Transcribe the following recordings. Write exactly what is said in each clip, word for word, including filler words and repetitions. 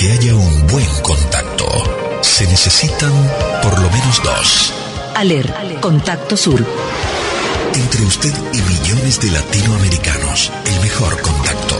que haya un buen contacto, se necesitan por lo menos dos. ALER, Contacto Sur. Entre usted y millones de latinoamericanos, el mejor contacto.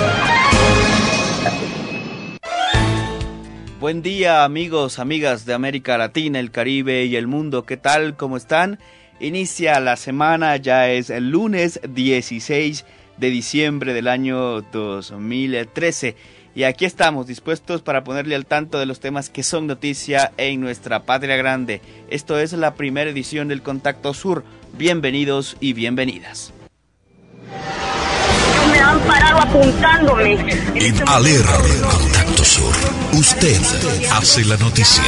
Buen día, amigos, amigas de América Latina, el Caribe y el mundo. ¿Qué tal? ¿Cómo están? Inicia la semana, ya es el lunes dieciséis de diciembre del año dos mil trece. Y aquí estamos, dispuestos para ponerle al tanto de los temas que son noticia en nuestra patria grande. Esto es la primera edición del Contacto Sur. Bienvenidos y bienvenidas. Me han parado apuntándome. En ALER, Contacto Sur, usted hace la noticia.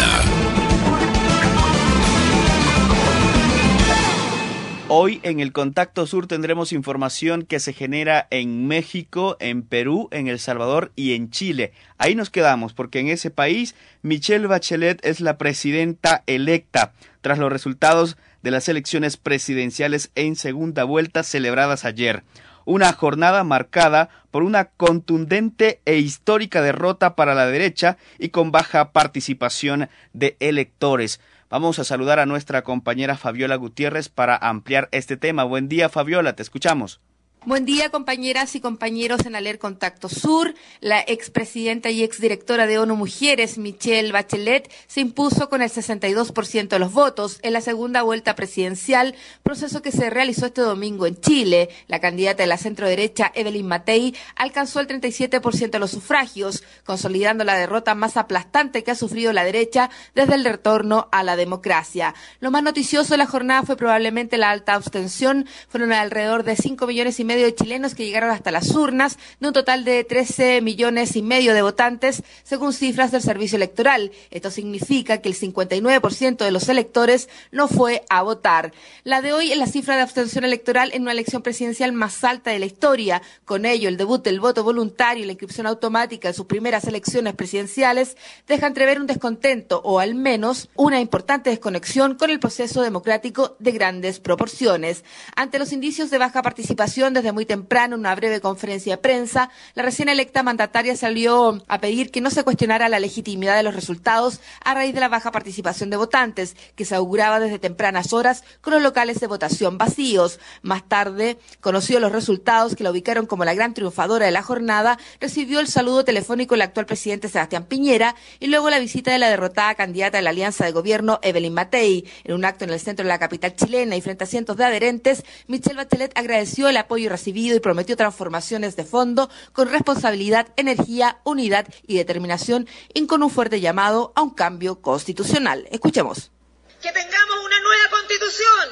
Hoy en el Contacto Sur tendremos información que se genera en México, en Perú, en El Salvador y en Chile. Ahí nos quedamos porque en ese país Michelle Bachelet es la presidenta electa tras los resultados de las elecciones presidenciales en segunda vuelta celebradas ayer. Una jornada marcada por una contundente e histórica derrota para la derecha y con baja participación de electores. Vamos a saludar a nuestra compañera Fabiola Gutiérrez para ampliar este tema. Buen día, Fabiola, te escuchamos. Buen día, compañeras y compañeros en ALER Contacto Sur. La expresidenta y exdirectora de ONU Mujeres, Michelle Bachelet, se impuso con el sesenta y dos por ciento de los votos en la segunda vuelta presidencial, proceso que se realizó este domingo en Chile. La candidata de la centroderecha, Evelyn Matei, alcanzó el treinta y siete por ciento de los sufragios, consolidando la derrota más aplastante que ha sufrido la derecha desde el retorno a la democracia. Lo más noticioso de la jornada fue probablemente la alta abstención. Fueron alrededor de cinco millones y medio de chilenos que llegaron hasta las urnas, de un total de trece millones y medio de votantes, según cifras del Servicio Electoral. Esto significa que el cincuenta y nueve por ciento de los electores no fue a votar. La de hoy es la cifra de abstención electoral en una elección presidencial más alta de la historia. Con ello, el debut del voto voluntario y la inscripción automática en sus primeras elecciones presidenciales deja entrever un descontento o al menos una importante desconexión con el proceso democrático de grandes proporciones. Ante los indicios de baja participación desde muy temprano, en una breve conferencia de prensa, la recién electa mandataria salió a pedir que no se cuestionara la legitimidad de los resultados a raíz de la baja participación de votantes, que se auguraba desde tempranas horas con los locales de votación vacíos. Más tarde, conoció los resultados que la ubicaron como la gran triunfadora de la jornada, recibió el saludo telefónico del actual presidente Sebastián Piñera y luego la visita de la derrotada candidata de la alianza de gobierno, Evelyn Matei. En un acto en el centro de la capital chilena y frente a cientos de adherentes, Michelle Bachelet agradeció el apoyo recibido y prometió transformaciones de fondo con responsabilidad, energía, unidad y determinación, y con un fuerte llamado a un cambio constitucional. Escuchemos. Que tengamos una nueva constitución,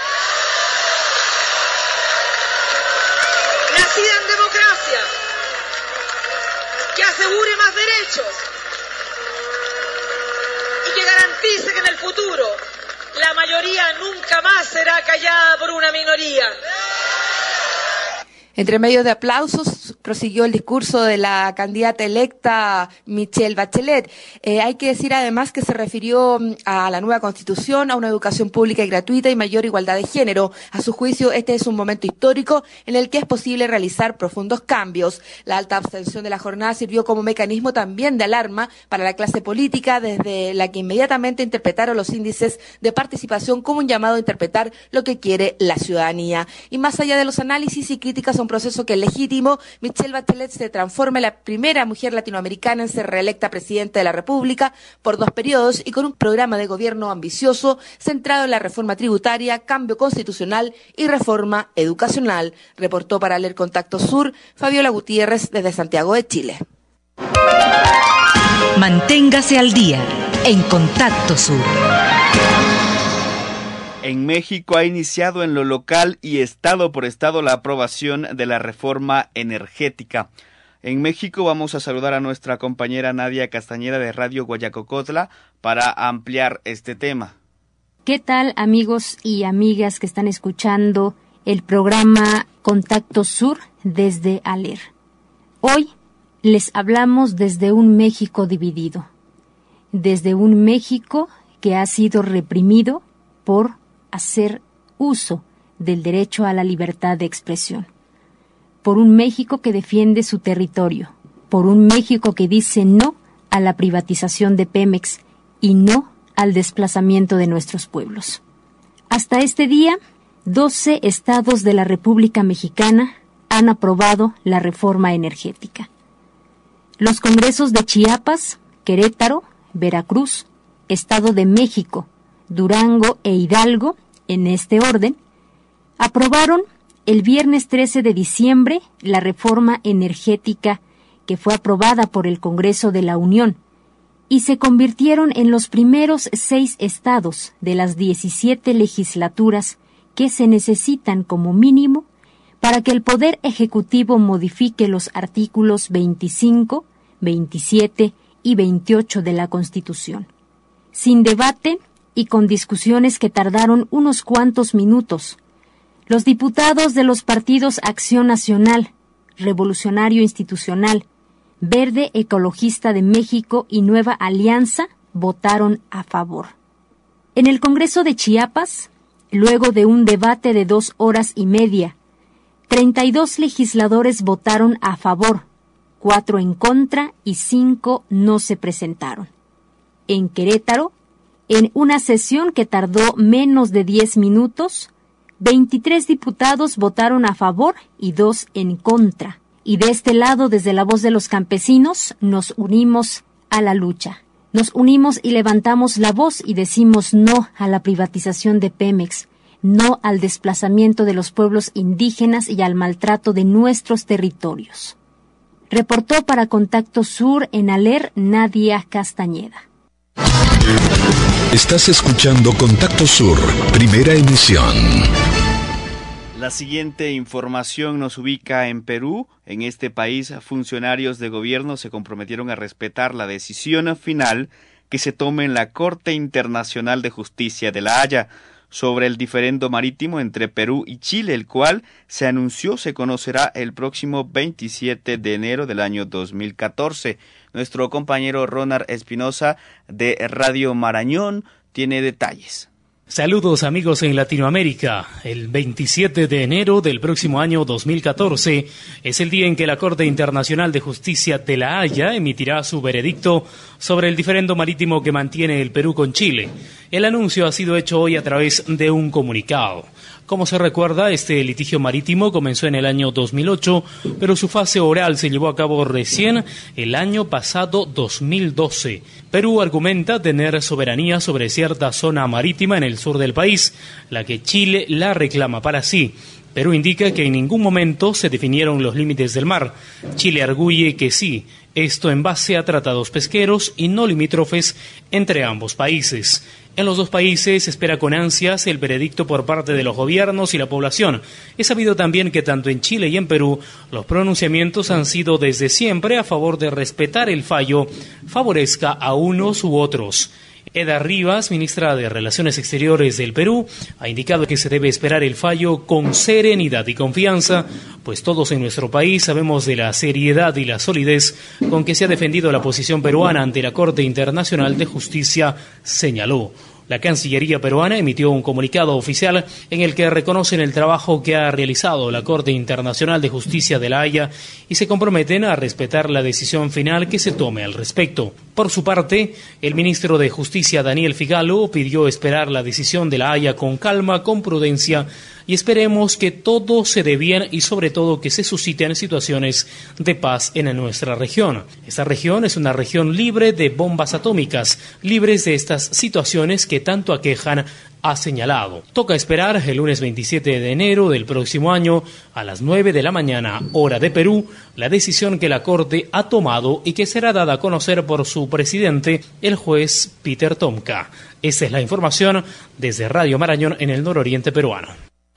nacida en democracia, que asegure más derechos y que garantice que en el futuro la mayoría nunca más será callada por una minoría. Entre medio de aplausos, prosiguió el discurso de la candidata electa Michelle Bachelet. Eh, hay que decir además que se refirió a la nueva Constitución, a una educación pública y gratuita y mayor igualdad de género. A su juicio, este es un momento histórico en el que es posible realizar profundos cambios. La alta abstención de la jornada sirvió como mecanismo también de alarma para la clase política, desde la que inmediatamente interpretaron los índices de participación como un llamado a interpretar lo que quiere la ciudadanía. Y más allá de los análisis y críticas, un proceso que es legítimo, Michelle Bachelet se transforma en la primera mujer latinoamericana en ser reelecta presidenta de la República por dos periodos y con un programa de gobierno ambicioso centrado en la reforma tributaria, cambio constitucional y reforma educacional. Reportó para ALER Contacto Sur, Fabiola Gutiérrez desde Santiago de Chile. Manténgase al día en Contacto Sur. En México ha iniciado en lo local y estado por estado la aprobación de la reforma energética. En México vamos a saludar a nuestra compañera Nadia Castañeda de Radio Guayacocotla para ampliar este tema. ¿Qué tal, amigos y amigas que están escuchando el programa Contacto Sur desde ALER? Hoy les hablamos desde un México dividido, desde un México que ha sido reprimido por hacer uso del derecho a la libertad de expresión, por un México que defiende su territorio, por un México que dice no a la privatización de Pemex y no al desplazamiento de nuestros pueblos. Hasta este día, doce estados de la República Mexicana han aprobado la reforma energética. Los congresos de Chiapas, Querétaro, Veracruz, Estado de México, Durango e Hidalgo, en este orden, aprobaron el viernes trece de diciembre la reforma energética que fue aprobada por el Congreso de la Unión y se convirtieron en los primeros seis estados de las diecisiete legislaturas que se necesitan como mínimo para que el Poder Ejecutivo modifique los artículos veinticinco, veintisiete y veintiocho de la Constitución. Sin debate y con discusiones que tardaron unos cuantos minutos, los diputados de los partidos Acción Nacional, Revolucionario Institucional, Verde Ecologista de México y Nueva Alianza votaron a favor. En el Congreso de Chiapas, luego de un debate de dos horas y media, treinta y dos legisladores votaron a favor, cuatro en contra y cinco no se presentaron. En Querétaro, en una sesión que tardó menos de diez minutos, veintitrés diputados votaron a favor y dos en contra. Y de este lado, desde la voz de los campesinos, nos unimos a la lucha. Nos unimos y levantamos la voz y decimos no a la privatización de Pemex, no al desplazamiento de los pueblos indígenas y al maltrato de nuestros territorios. Reportó para Contacto Sur en Aler Nadia Castañeda. Estás escuchando Contacto Sur, primera emisión. La siguiente información nos ubica en Perú. En este país, funcionarios de gobierno se comprometieron a respetar la decisión final que se tome en la Corte Internacional de Justicia de La Haya sobre el diferendo marítimo entre Perú y Chile, el cual se anunció se conocerá el próximo veintisiete de enero del año dos mil catorce. Nuestro compañero Ronald Espinosa de Radio Marañón tiene detalles. Saludos amigos en Latinoamérica. El veintisiete de enero del próximo año dos mil catorce es el día en que la Corte Internacional de Justicia de La Haya emitirá su veredicto sobre el diferendo marítimo que mantiene el Perú con Chile. El anuncio ha sido hecho hoy a través de un comunicado. Como se recuerda, este litigio marítimo comenzó en el año dos mil ocho, pero su fase oral se llevó a cabo recién el año pasado dos mil doce. Perú argumenta tener soberanía sobre cierta zona marítima en el sur del país, la que Chile la reclama para sí. Perú indica que en ningún momento se definieron los límites del mar. Chile arguye que sí, esto en base a tratados pesqueros y no limítrofes entre ambos países. En los dos países se espera con ansias el veredicto por parte de los gobiernos y la población. Es sabido también que tanto en Chile y en Perú los pronunciamientos han sido desde siempre a favor de respetar el fallo, favorezca a unos u otros. Eda Rivas, ministra de Relaciones Exteriores del Perú, ha indicado que se debe esperar el fallo con serenidad y confianza, pues todos en nuestro país sabemos de la seriedad y la solidez con que se ha defendido la posición peruana ante la Corte Internacional de Justicia, señaló. La Cancillería peruana emitió un comunicado oficial en el que reconocen el trabajo que ha realizado la Corte Internacional de Justicia de La Haya y se comprometen a respetar la decisión final que se tome al respecto. Por su parte, el ministro de Justicia, Daniel Figalo, pidió esperar la decisión de La Haya con calma, con prudencia, y esperemos que todo se dé bien y sobre todo que se susciten situaciones de paz en nuestra región. Esta región es una región libre de bombas atómicas, libres de estas situaciones que tanto aquejan, ha señalado. Toca esperar el lunes veintisiete de enero del próximo año a las nueve de la mañana, hora de Perú, la decisión que la Corte ha tomado y que será dada a conocer por su presidente, el juez Peter Tomka. Esta es la información desde Radio Marañón en el nororiente peruano.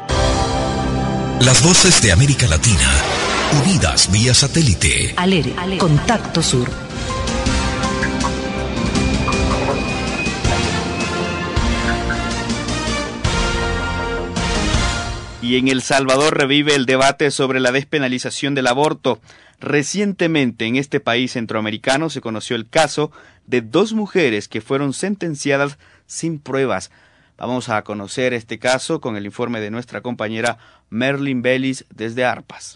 Las voces de América Latina, unidas vía satélite. Alere, Contacto Sur. Y en El Salvador revive el debate sobre la despenalización del aborto. Recientemente en este país centroamericano se conoció el caso de dos mujeres que fueron sentenciadas sin pruebas. Vamos a conocer este caso con el informe de nuestra compañera Merlin Bellis desde Arpas.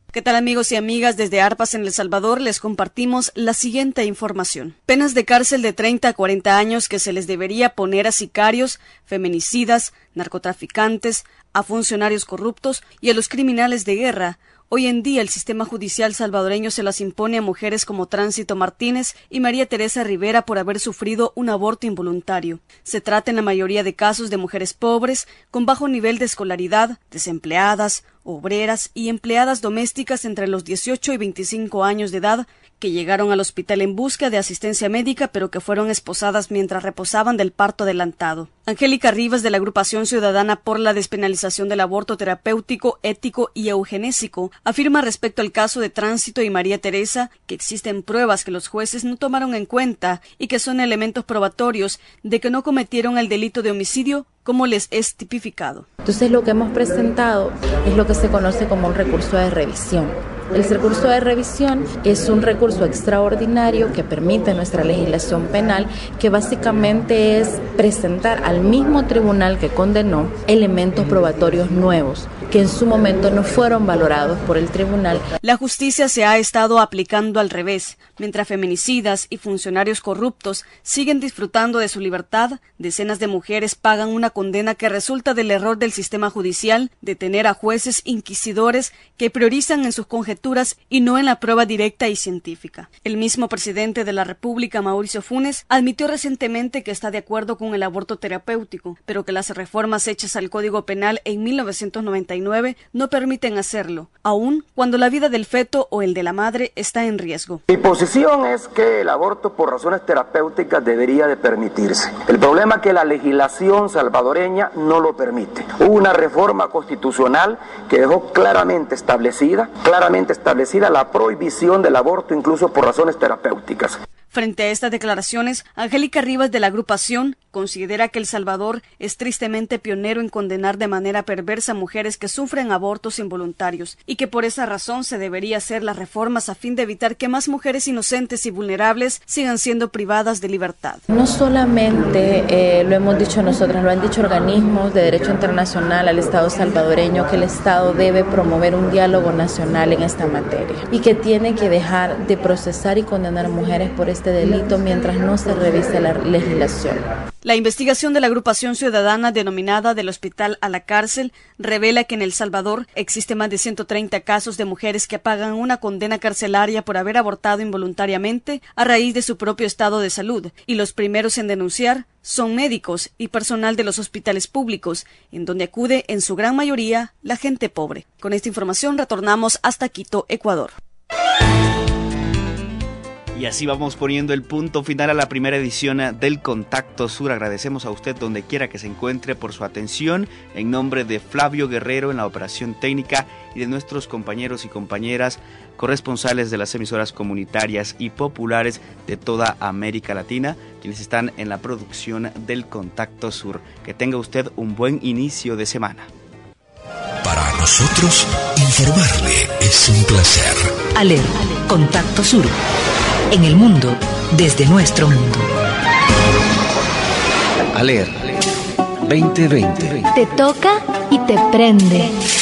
¿Qué tal, amigos y amigas? Desde Arpas en El Salvador les compartimos la siguiente información. Penas de cárcel de treinta a cuarenta años que se les debería poner a sicarios, feminicidas, narcotraficantes, a funcionarios corruptos y a los criminales de guerra. Hoy en día el sistema judicial salvadoreño se las impone a mujeres como Tránsito Martínez y María Teresa Rivera por haber sufrido un aborto involuntario. Se trata en la mayoría de casos de mujeres pobres, con bajo nivel de escolaridad, desempleadas, obreras y empleadas domésticas entre los dieciocho y veinticinco años de edad, que llegaron al hospital en busca de asistencia médica, pero que fueron esposadas mientras reposaban del parto adelantado. Angélica Rivas, de la Agrupación Ciudadana por la Despenalización del Aborto Terapéutico, Ético y Eugenésico, afirma respecto al caso de Tránsito y María Teresa que existen pruebas que los jueces no tomaron en cuenta y que son elementos probatorios de que no cometieron el delito de homicidio como les es tipificado. Entonces, lo que hemos presentado es lo que se conoce como un recurso de revisión. El recurso de revisión es un recurso extraordinario que permite nuestra legislación penal, que básicamente es presentar al mismo tribunal que condenó elementos probatorios nuevos, que en su momento no fueron valorados por el tribunal. La justicia se ha estado aplicando al revés. Mientras feminicidas y funcionarios corruptos siguen disfrutando de su libertad, decenas de mujeres pagan una condena que resulta del error del sistema judicial de tener a jueces inquisidores que priorizan en sus conjeturas y no en la prueba directa y científica. El mismo presidente de la República, Mauricio Funes, admitió recientemente que está de acuerdo con el aborto terapéutico, pero que las reformas hechas al Código Penal en mil novecientos noventa y nueve no permiten hacerlo, aun cuando la vida del feto o el de la madre está en riesgo. Mi posición es que el aborto por razones terapéuticas debería de permitirse. El problema es que la legislación salvadoreña no lo permite. Hubo una reforma constitucional que dejó claramente establecida, claramente establecida la prohibición del aborto incluso por razones terapéuticas. Frente a estas declaraciones, Angélica Rivas, de la agrupación, considera que El Salvador es tristemente pionero en condenar de manera perversa a mujeres que sufren abortos involuntarios y que por esa razón se debería hacer las reformas a fin de evitar que más mujeres inocentes y vulnerables sigan siendo privadas de libertad. No solamente eh, lo hemos dicho nosotras, lo han dicho organismos de derecho internacional al Estado salvadoreño, que el Estado debe promover un diálogo nacional en esta materia y que tiene que dejar de procesar y condenar a mujeres por este delito mientras no se revise la legislación. La investigación de la agrupación ciudadana denominada Del Hospital a la Cárcel revela que en El Salvador existen más de ciento treinta casos de mujeres que pagan una condena carcelaria por haber abortado involuntariamente a raíz de su propio estado de salud, y los primeros en denunciar son médicos y personal de los hospitales públicos, en donde acude en su gran mayoría la gente pobre. Con esta información retornamos hasta Quito, Ecuador. Y así vamos poniendo el punto final a la primera edición del Contacto Sur. Agradecemos a usted donde quiera que se encuentre por su atención. En nombre de Flavio Guerrero en la operación técnica y de nuestros compañeros y compañeras corresponsales de las emisoras comunitarias y populares de toda América Latina, quienes están en la producción del Contacto Sur. Que tenga usted un buen inicio de semana. Para nosotros, informarle es un placer. ALER, Contacto Sur. En el mundo, desde nuestro mundo. ALER veinte veinte. Te toca y te prende.